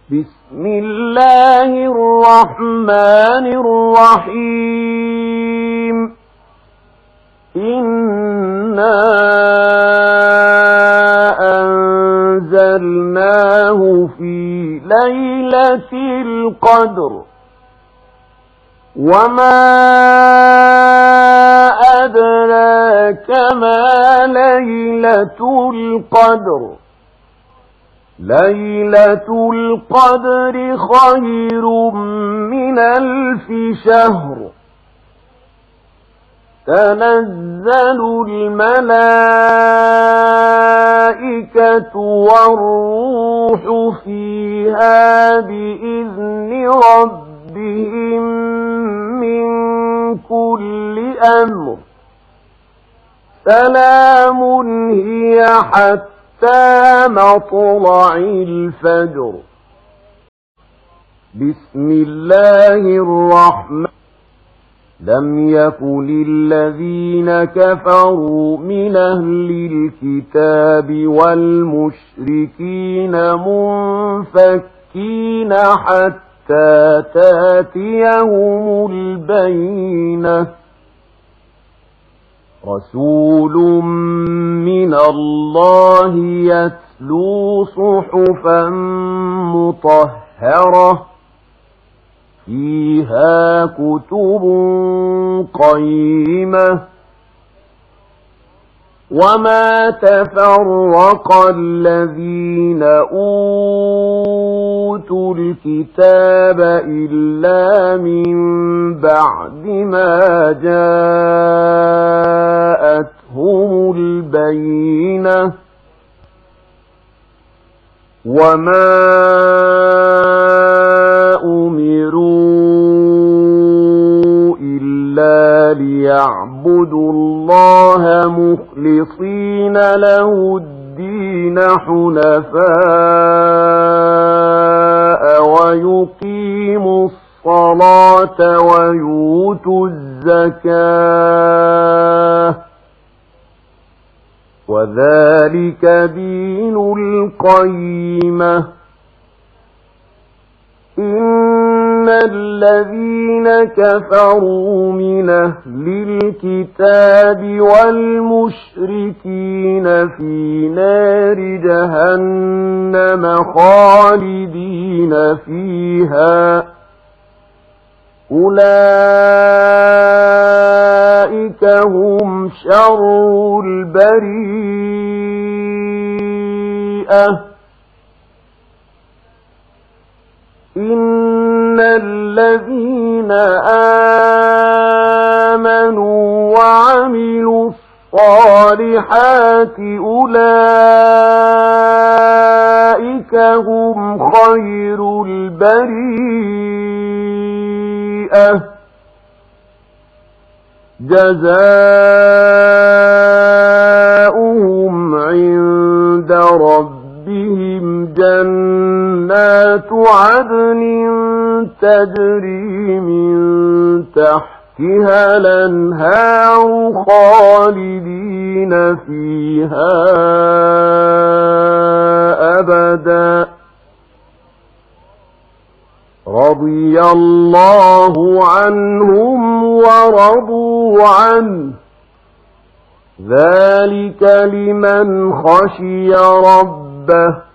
بسم الله الرحمن الرحيم إنا أنزلناه في ليلة القدر وما أدراك ما ليلة القدر ليلة القدر خير من 1000 شهر تنزل الملائكة والروح فيها بإذن ربهم من كل أمر سلام هي حتى مطلع الفجر بسم الله الرحمن لم يكن الذين كفروا من أهل الكتاب والمشركين منفكين حتى تأتيهم البينة رسول من الله يتلو صحفا مطهرة فيها كتب قيمة وما تفرق الذين أوتوا الكتاب إلا من بعد ما جاءتهم البينة وما أمروا إلا ليعبدوا الله مخلصين له الدين حنفاء ويقيموا الصلاة ويؤتوا الزكاة وذلك دين القيمة إن الذين كفروا من أهل الكتاب والمشركين في نار جهنم خالدين فيها أولئك هم شر البريئة إن الذين آمنوا وعملوا الصالحات أولئك هم خير البريئة جزاؤهم عند ربهم جنات عدن تجري من تحتها الأنهار خالدين فيها أبدا رضي الله عنهم ورضوا عنه ذلك لمن خشي ربه